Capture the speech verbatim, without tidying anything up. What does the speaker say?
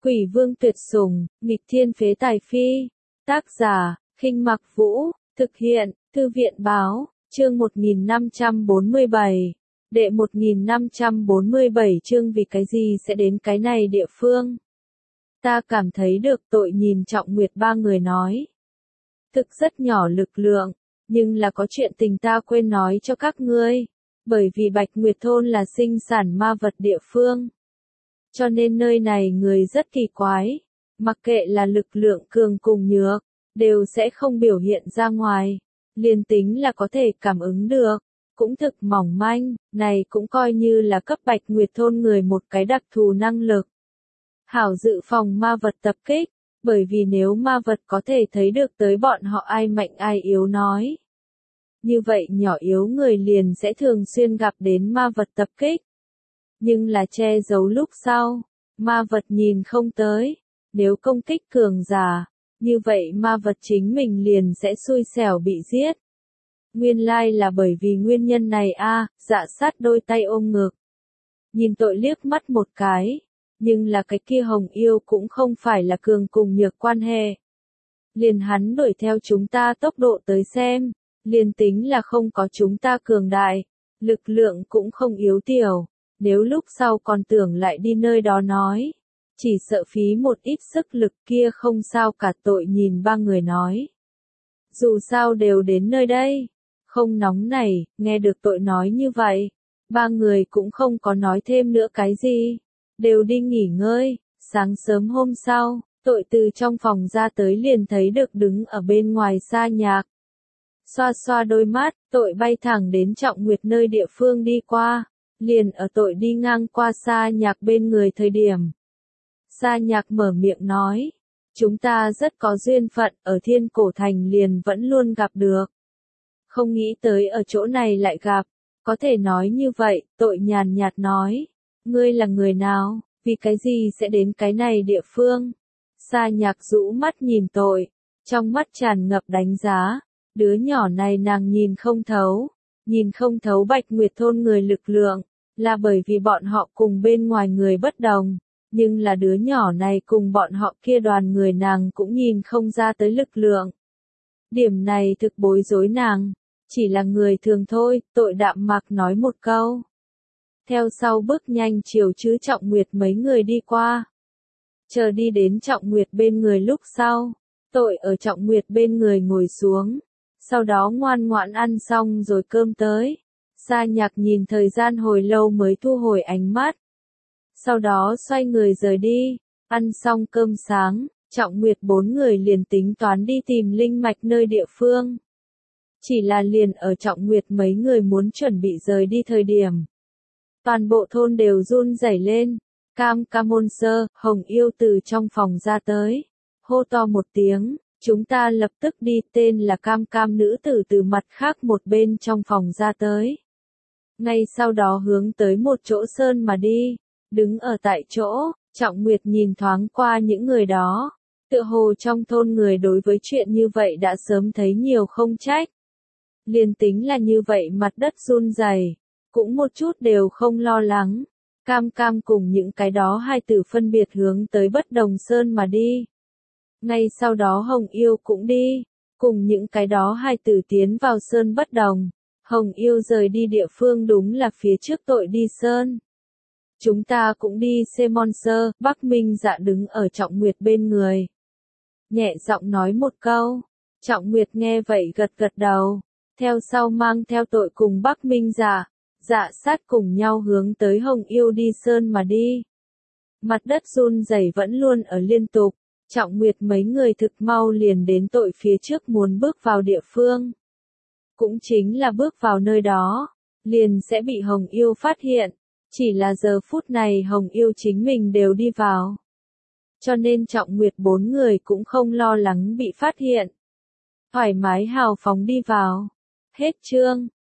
Quỷ vương tuyệt sủng, nghịch thiên phế tài phi. Tác giả, Khinh Mặc Vũ, thực hiện, Thư viện báo, chương một nghìn năm trăm bốn mươi bảy. Đệ một nghìn năm trăm bốn mươi bảy chương vì cái gì sẽ đến cái này địa phương. Ta cảm thấy được tội nhìn Trọng Nguyệt ba người nói. Thực rất nhỏ lực lượng, nhưng là có chuyện tình ta quên nói cho các ngươi. Bởi vì Bạch Nguyệt Thôn là sinh sản ma vật địa phương. Cho nên nơi này người rất kỳ quái. Mặc kệ là lực lượng cường cùng nhược, đều sẽ không biểu hiện ra ngoài. Liên tính là có thể cảm ứng được, cũng thực mỏng manh, này cũng coi như là cấp Bạch Nguyệt Thôn người một cái đặc thù năng lực. Hảo dự phòng ma vật tập kích, bởi vì nếu ma vật có thể thấy được tới bọn họ ai mạnh ai yếu nói. Như vậy nhỏ yếu người liền sẽ thường xuyên gặp đến ma vật tập kích. Nhưng là che giấu lúc sau, ma vật nhìn không tới, nếu công kích cường giả, như vậy ma vật chính mình liền sẽ xui xẻo bị giết. Nguyên lai là bởi vì nguyên nhân này a, à, Dạ Sát đôi tay ôm ngực. Nhìn tội liếc mắt một cái, nhưng là cái kia Hồng Yêu cũng không phải là cường cùng nhược quan hệ. Liền hắn đuổi theo chúng ta tốc độ tới xem, liền tính là không có chúng ta cường đại, lực lượng cũng không yếu tiểu. Nếu lúc sau còn tưởng lại đi nơi đó nói, chỉ sợ phí một ít sức lực kia không sao cả tội nhìn ba người nói. Dù sao đều đến nơi đây, không nóng này, nghe được tội nói như vậy, ba người cũng không có nói thêm nữa cái gì, đều đi nghỉ ngơi. Sáng sớm hôm sau, tội từ trong phòng ra tới liền thấy được đứng ở bên ngoài Sa Nhạc. Xoa xoa đôi mắt, tội bay thẳng đến Trọng Nguyệt nơi địa phương đi qua. Liền ở tội đi ngang qua Sa Nhạc bên người thời điểm. Sa Nhạc mở miệng nói, chúng ta rất có duyên phận, ở Thiên Cổ Thành liền vẫn luôn gặp được. Không nghĩ tới ở chỗ này lại gặp, có thể nói như vậy, tội nhàn nhạt nói, ngươi là người nào, vì cái gì sẽ đến cái này địa phương. Sa Nhạc rũ mắt nhìn tội, trong mắt tràn ngập đánh giá, đứa nhỏ này nàng nhìn không thấu, nhìn không thấu Bạch Nguyệt Thôn người lực lượng. Là bởi vì bọn họ cùng bên ngoài người bất đồng, nhưng là đứa nhỏ này cùng bọn họ kia đoàn người nàng cũng nhìn không ra tới lực lượng. Điểm này thực bối rối nàng, chỉ là người thường thôi, tội đạm mạc nói một câu. Theo sau bước nhanh chiều chứ Trọng Nguyệt mấy người đi qua. Chờ đi đến Trọng Nguyệt bên người lúc sau, tội ở Trọng Nguyệt bên người ngồi xuống, sau đó ngoan ngoãn ăn xong rồi cơm tới. Sa Nhạc nhìn thời gian hồi lâu mới thu hồi ánh mắt. Sau đó xoay người rời đi, ăn xong cơm sáng, Trọng Nguyệt bốn người liền tính toán đi tìm linh mạch nơi địa phương. Chỉ là liền ở Trọng Nguyệt mấy người muốn chuẩn bị rời đi thời điểm. Toàn bộ thôn đều run rẩy lên, Cam Ca Môn Sơ, Hồng Yêu từ trong phòng ra tới, hô to một tiếng. Chúng ta lập tức đi, tên là Cam Cam nữ tử từ mặt khác một bên trong phòng ra tới. Ngay sau đó hướng tới một chỗ sơn mà đi, đứng ở tại chỗ, Trọng Nguyệt nhìn thoáng qua những người đó. Tựa hồ trong thôn người đối với chuyện như vậy đã sớm thấy nhiều không trách. Liên tính là như vậy mặt đất run rẩy, cũng một chút đều không lo lắng. Cam Cam cùng những cái đó hai tử phân biệt hướng tới bất đồng sơn mà đi. Ngay sau đó Hồng Yêu cũng đi, cùng những cái đó hai tử tiến vào sơn bất đồng. Hồng Yêu rời đi địa phương đúng là phía trước tội đi sơn. Chúng ta cũng đi Sê-mon Sơ, Bắc Minh Dạ đứng ở Trọng Nguyệt bên người. Nhẹ giọng nói một câu, Trọng Nguyệt nghe vậy gật gật đầu, theo sau mang theo tội cùng Bắc Minh Dạ, Dạ Sát cùng nhau hướng tới Hồng Yêu đi sơn mà đi. Mặt đất run rẩy vẫn luôn ở liên tục, Trọng Nguyệt mấy người thực mau liền đến tội phía trước muốn bước vào địa phương. Cũng chính là bước vào nơi đó, liền sẽ bị Hồng Yêu phát hiện, chỉ là giờ phút này Hồng Yêu chính mình đều đi vào. Cho nên Trọng Nguyệt bốn người cũng không lo lắng bị phát hiện. Thoải mái hào phóng đi vào. Hết chương.